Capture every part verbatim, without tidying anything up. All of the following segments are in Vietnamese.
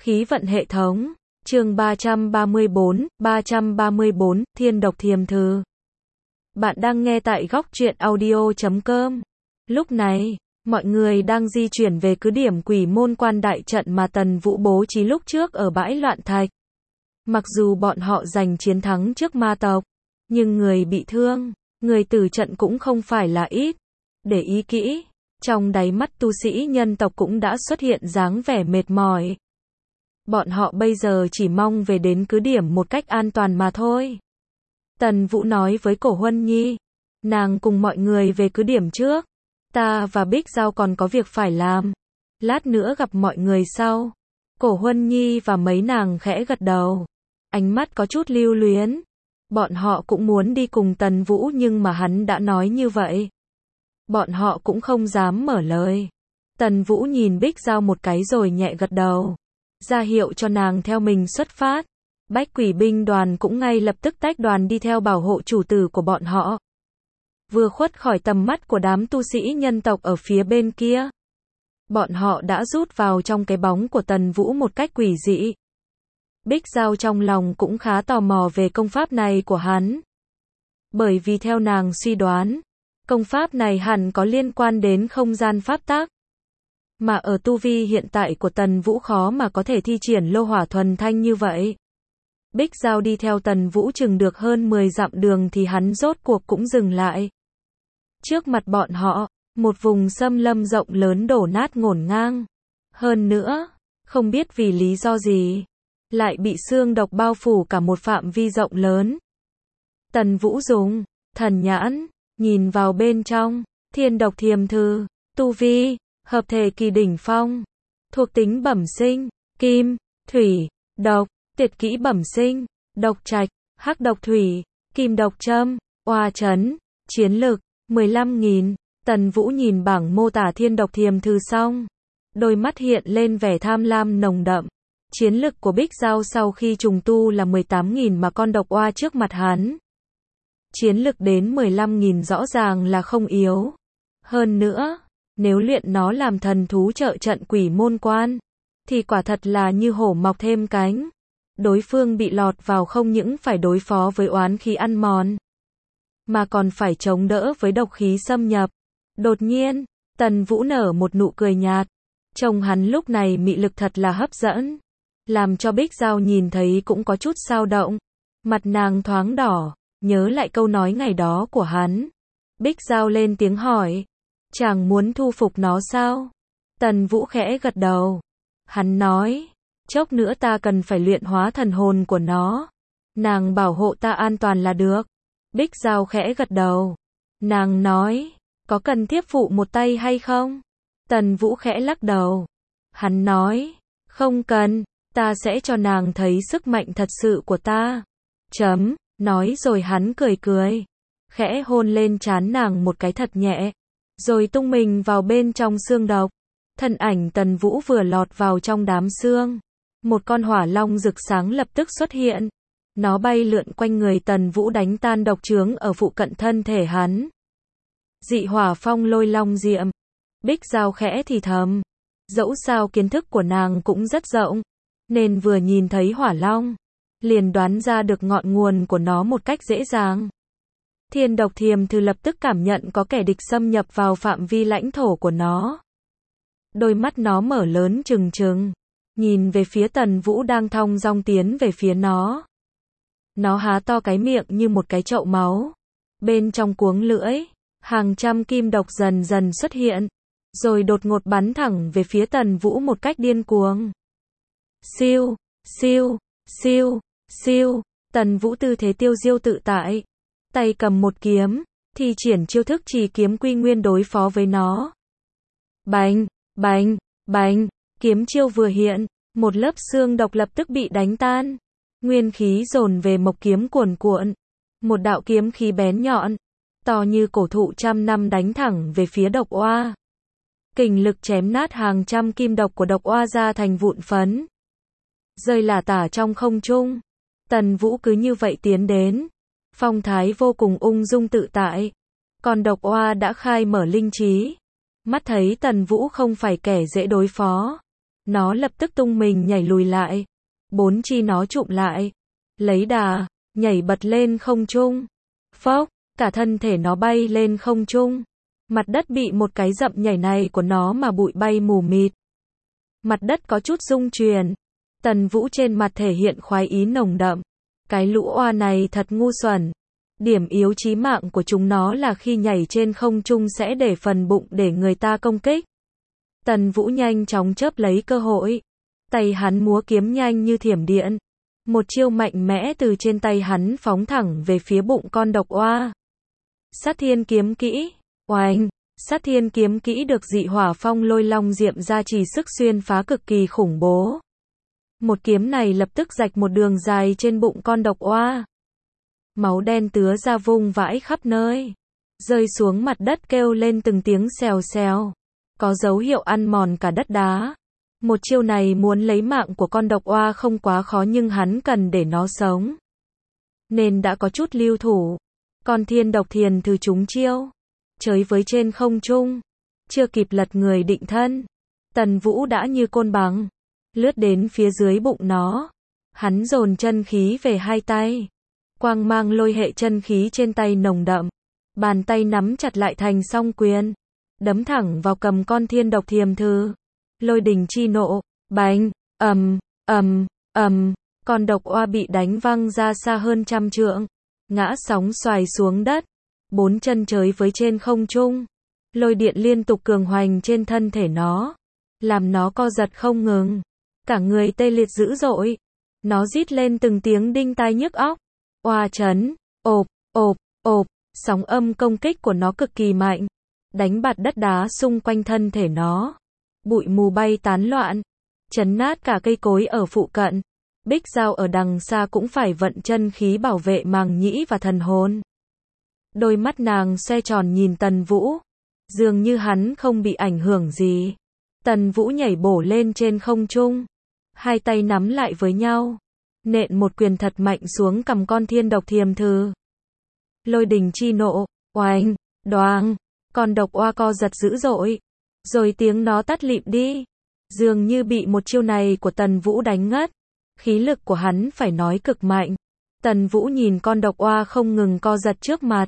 Khí vận hệ thống, chương ba trăm ba mươi bốn, ba trăm ba mươi bốn, Thiên độc thiềm thư. Bạn đang nghe tại góc truyện audio chấm com. Lúc này, mọi người đang di chuyển về cứ điểm Quỷ Môn Quan đại trận mà Tần Vũ bố trí lúc trước ở bãi loạn thạch. Mặc dù bọn họ giành chiến thắng trước ma tộc, nhưng người bị thương, người tử trận cũng không phải là ít. Để ý kỹ, trong đáy mắt tu sĩ nhân tộc cũng đã xuất hiện dáng vẻ mệt mỏi. Bọn họ bây giờ chỉ mong về đến cứ điểm một cách an toàn mà thôi. Tần Vũ nói với Cổ Huân Nhi, nàng cùng mọi người về cứ điểm trước. Ta và Bích Giao còn có việc phải làm. Lát nữa gặp mọi người sau. Cổ Huân Nhi và mấy nàng khẽ gật đầu. Ánh mắt có chút lưu luyến. Bọn họ cũng muốn đi cùng Tần Vũ nhưng mà hắn đã nói như vậy. Bọn họ cũng không dám mở lời. Tần Vũ nhìn Bích Giao một cái rồi nhẹ gật đầu. Ra hiệu cho nàng theo mình xuất phát. Bách Quỷ binh đoàn cũng ngay lập tức tách đoàn đi theo bảo hộ chủ tử của bọn họ. Vừa khuất khỏi tầm mắt của đám tu sĩ nhân tộc ở phía bên kia. Bọn họ đã rút vào trong cái bóng của Tần Vũ một cách quỷ dị. Bích Giao trong lòng cũng khá tò mò về công pháp này của hắn. Bởi vì theo nàng suy đoán, công pháp này hẳn có liên quan đến không gian pháp tắc. Mà ở tu vi hiện tại của Tần Vũ khó mà có thể thi triển lô hỏa thuần thanh như vậy. Bích Giao đi theo Tần Vũ chừng được hơn mười dặm đường thì hắn rốt cuộc cũng dừng lại. Trước mặt bọn họ, một vùng xâm lâm rộng lớn đổ nát ngổn ngang. Hơn nữa, không biết vì lý do gì, lại bị xương độc bao phủ cả một phạm vi rộng lớn. Tần Vũ dùng thần nhãn, nhìn vào bên trong, thiên độc thiềm thư, tu vi, hợp thể kỳ đỉnh phong, thuộc tính bẩm sinh, kim, thủy, độc, tuyệt kỹ bẩm sinh, độc trạch, hắc độc thủy, kim độc châm, oa chấn, chiến lực, mười lăm nghìn. Tần Vũ nhìn bảng mô tả thiên độc thiềm thư xong, đôi mắt hiện lên vẻ tham lam nồng đậm. Chiến lực của Bích Giao sau khi trùng tu là mười tám nghìn mà con độc oa trước mặt hắn. Chiến lực đến mười lăm nghìn rõ ràng là không yếu. Hơn nữa, nếu luyện nó làm thần thú trợ trận Quỷ Môn Quan, thì quả thật là như hổ mọc thêm cánh. Đối phương bị lọt vào không những phải đối phó với oán khí ăn mòn, mà còn phải chống đỡ với độc khí xâm nhập. Đột nhiên, Tần Vũ nở một nụ cười nhạt. Trông hắn lúc này mị lực thật là hấp dẫn. Làm cho Bích Giao nhìn thấy cũng có chút xao động. Mặt nàng thoáng đỏ, nhớ lại câu nói ngày đó của hắn. Bích Giao lên tiếng hỏi, chàng muốn thu phục nó sao? Tần Vũ khẽ gật đầu. Hắn nói, chốc nữa ta cần phải luyện hóa thần hồn của nó. Nàng bảo hộ ta an toàn là được. Bích Giao khẽ gật đầu. Nàng nói, có cần tiếp phụ một tay hay không? Tần Vũ khẽ lắc đầu. Hắn nói, không cần, ta sẽ cho nàng thấy sức mạnh thật sự của ta. Chấm, nói rồi hắn cười cười. Khẽ hôn lên trán nàng một cái thật nhẹ. Rồi tung mình vào bên trong xương độc. Thân ảnh Tần Vũ vừa lọt vào trong đám xương. Một con hỏa long rực sáng lập tức xuất hiện. Nó bay lượn quanh người Tần Vũ đánh tan độc chướng ở phụ cận thân thể hắn. Dị hỏa phong lôi long diệm. Bích Giao khẽ thì thầm. Dẫu sao kiến thức của nàng cũng rất rộng, nên vừa nhìn thấy hỏa long, liền đoán ra được ngọn nguồn của nó một cách dễ dàng. Thiên độc thiềm thư lập tức cảm nhận có kẻ địch xâm nhập vào phạm vi lãnh thổ của nó. Đôi mắt nó mở lớn trừng trừng, nhìn về phía Tần Vũ đang thong dong tiến về phía nó. Nó há to cái miệng như một cái chậu máu. Bên trong cuống lưỡi, hàng trăm kim độc dần dần xuất hiện, rồi đột ngột bắn thẳng về phía Tần Vũ một cách điên cuồng. Siêu, siêu, siêu, siêu, Tần Vũ tư thế tiêu diêu tự tại. Tay cầm một kiếm, thi triển chiêu thức trì kiếm quy nguyên đối phó với nó. Bành, bành, bành, kiếm chiêu vừa hiện, một lớp xương độc lập tức bị đánh tan. Nguyên khí dồn về mộc kiếm cuồn cuộn. Một đạo kiếm khí bén nhọn, to như cổ thụ trăm năm đánh thẳng về phía độc oa. Kình lực chém nát hàng trăm kim độc của độc oa ra thành vụn phấn. Rơi lả tả trong không trung. Tần Vũ cứ như vậy tiến đến. Phong thái vô cùng ung dung tự tại. Còn độc oa đã khai mở linh trí. Mắt thấy Tần Vũ không phải kẻ dễ đối phó. Nó lập tức tung mình nhảy lùi lại. Bốn chi nó chụm lại. Lấy đà, nhảy bật lên không trung. Phốc, cả thân thể nó bay lên không trung. Mặt đất bị một cái dậm nhảy này của nó mà bụi bay mù mịt. Mặt đất có chút rung chuyển. Tần Vũ trên mặt thể hiện khoái ý nồng đậm. Cái lũ oa này thật ngu xuẩn. Điểm yếu chí mạng của chúng nó là khi nhảy trên không trung sẽ để phần bụng để người ta công kích. Tần Vũ nhanh chóng chớp lấy cơ hội. Tay hắn múa kiếm nhanh như thiểm điện. Một chiêu mạnh mẽ từ trên tay hắn phóng thẳng về phía bụng con độc oa. Sát thiên kiếm kỹ. Oanh! Sát thiên kiếm kỹ được dị hỏa phong lôi long diệm gia trì sức xuyên phá cực kỳ khủng bố. Một kiếm này lập tức rạch một đường dài trên bụng con độc oa. Máu đen tứa ra vung vãi khắp nơi. Rơi xuống mặt đất kêu lên từng tiếng xèo xèo. Có dấu hiệu ăn mòn cả đất đá. Một chiêu này muốn lấy mạng của con độc oa không quá khó nhưng hắn cần để nó sống. Nên đã có chút lưu thủ. Con thiên độc thiền từ trúng chiêu. Chới với trên không trung. Chưa kịp lật người định thân. Tần Vũ đã như côn bằng. Lướt đến phía dưới bụng nó. Hắn dồn chân khí về hai tay. Quang mang lôi hệ chân khí trên tay nồng đậm. Bàn tay nắm chặt lại thành song quyền. Đấm thẳng vào cầm con thiên độc thiềm thư. Lôi đình chi nộ. Bành, ầm, ầm, ầm. Con độc oa bị đánh văng ra xa hơn trăm trượng. Ngã sóng xoài xuống đất. Bốn chân chới với trên không trung. Lôi điện liên tục cường hoành trên thân thể nó. Làm nó co giật không ngừng. Cả người tê liệt dữ dội. Nó rít lên từng tiếng đinh tai nhức óc. Oa chấn, ộp, ộp, ộp. Sóng âm công kích của nó cực kỳ mạnh. Đánh bạt đất đá xung quanh thân thể nó. Bụi mù bay tán loạn. Chấn nát cả cây cối ở phụ cận. Bích Giao ở đằng xa cũng phải vận chân khí bảo vệ màng nhĩ và thần hồn. Đôi mắt nàng xoe tròn nhìn Tần Vũ. Dường như hắn không bị ảnh hưởng gì. Tần Vũ nhảy bổ lên trên không trung. Hai tay nắm lại với nhau. Nện một quyền thật mạnh xuống cầm con thiên độc thiềm thư. Lôi đình chi nộ. Oanh, đoàng. Con độc oa co giật dữ dội. Rồi tiếng nó tắt lịm đi. Dường như bị một chiêu này của Tần Vũ đánh ngất. Khí lực của hắn phải nói cực mạnh. Tần Vũ nhìn con độc oa không ngừng co giật trước mặt.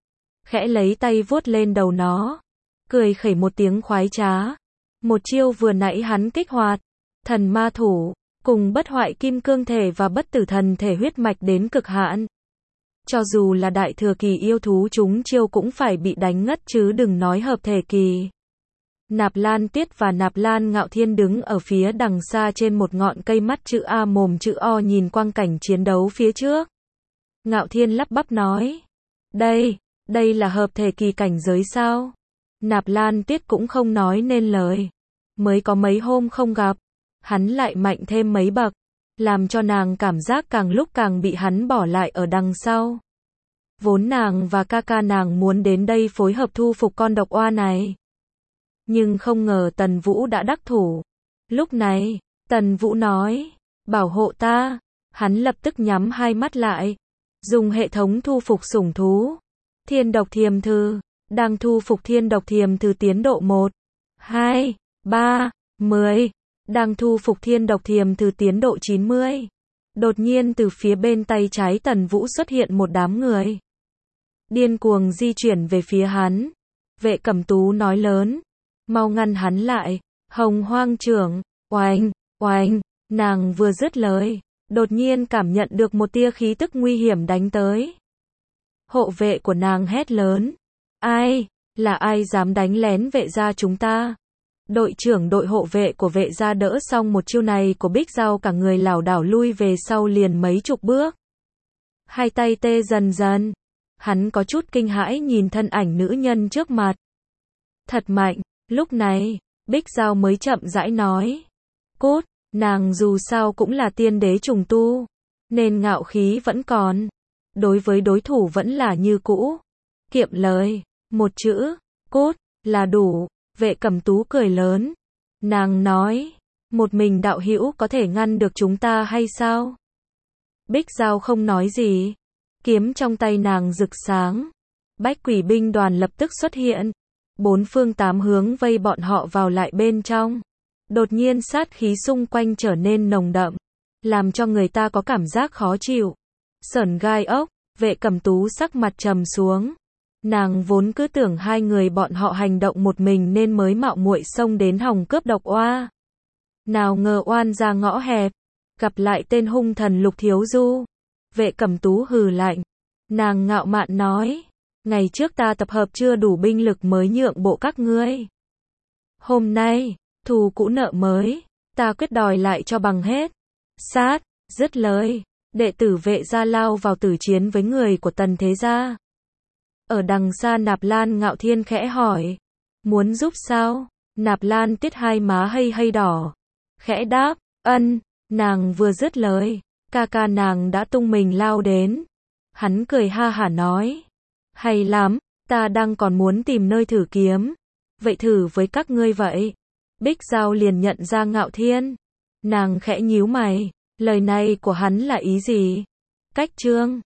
Khẽ lấy tay vuốt lên đầu nó. Cười khẩy một tiếng khoái trá. Một chiêu vừa nãy hắn kích hoạt. Thần ma thủ. Cùng bất hoại kim cương thể và bất tử thần thể huyết mạch đến cực hạn. Cho dù là đại thừa kỳ yêu thú chúng chiêu cũng phải bị đánh ngất chứ đừng nói hợp thể kỳ. Nạp Lan Tiết và Nạp Lan Ngạo Thiên đứng ở phía đằng xa trên một ngọn cây, mắt chữ A mồm chữ O nhìn quang cảnh chiến đấu phía trước. Ngạo Thiên lắp bắp nói. Đây, đây là hợp thể kỳ cảnh giới sao? Nạp Lan Tiết cũng không nói nên lời. Mới có mấy hôm không gặp. Hắn lại mạnh thêm mấy bậc. Làm cho nàng cảm giác càng lúc càng bị hắn bỏ lại ở đằng sau. Vốn nàng và ca ca nàng muốn đến đây phối hợp thu phục con độc oa này. Nhưng không ngờ Tần Vũ đã đắc thủ. Lúc này, Tần Vũ nói, bảo hộ ta. Hắn lập tức nhắm hai mắt lại. Dùng hệ thống thu phục sủng thú. Thiên độc thiềm thư. Đang thu phục thiên độc thiềm thư tiến độ một, hai, ba, mười. Đang thu phục thiên độc thiềm thư tiến độ chín mươi. Đột nhiên từ phía bên tay trái Tần Vũ xuất hiện một đám người. Điên cuồng di chuyển về phía hắn. Vệ Cẩm Tú nói lớn. Mau ngăn hắn lại. Hồng Hoang trưởng. Oanh, oanh. Nàng vừa dứt lời. Đột nhiên cảm nhận được một tia khí tức nguy hiểm đánh tới. Hộ vệ của nàng hét lớn. Ai? Là ai dám đánh lén vệ gia chúng ta? Đội trưởng đội hộ vệ của vệ gia đỡ xong một chiêu này của Bích Giao cả người lảo đảo lui về sau liền mấy chục bước. Hai tay tê dần dần. Hắn có chút kinh hãi nhìn thân ảnh nữ nhân trước mặt. Thật mạnh. Lúc này, Bích Giao mới chậm rãi nói. Cốt, nàng dù sao cũng là tiên đế trùng tu. Nên ngạo khí vẫn còn. Đối với đối thủ vẫn là như cũ. Kiệm lời. Một chữ, cốt, là đủ. Vệ Cẩm Tú cười lớn. Nàng nói. Một mình đạo hữu có thể ngăn được chúng ta hay sao? Bích Giao không nói gì. Kiếm trong tay nàng rực sáng. Bách quỷ binh đoàn lập tức xuất hiện. Bốn phương tám hướng vây bọn họ vào lại bên trong. Đột nhiên sát khí xung quanh trở nên nồng đậm, làm cho người ta có cảm giác khó chịu. Sởn gai ốc, Vệ Cẩm Tú sắc mặt trầm xuống. Nàng vốn cứ tưởng hai người bọn họ hành động một mình nên mới mạo muội xông đến hòng cướp độc oa. Nào ngờ oan ra ngõ hẹp, gặp lại tên hung thần Lục Thiếu Du. Vệ Cẩm Tú hừ lạnh. Nàng ngạo mạn nói, ngày trước ta tập hợp chưa đủ binh lực mới nhượng bộ các ngươi. Hôm nay, thù cũ nợ mới, ta quyết đòi lại cho bằng hết. Sát, dứt lời, đệ tử Vệ gia lao vào tử chiến với người của Tần thế gia. Ở đằng xa Nạp Lan Ngạo Thiên khẽ hỏi, muốn giúp sao? Nạp Lan Tiết hai má hây hây đỏ, khẽ đáp, ân. Nàng vừa dứt lời, ca ca nàng đã tung mình lao đến. Hắn cười ha hả nói, hay lắm, ta đang còn muốn tìm nơi thử kiếm. Vậy thử với các ngươi vậy. Bích Giao liền nhận ra Ngạo Thiên. Nàng khẽ nhíu mày, lời này của hắn là ý gì? Cách trương,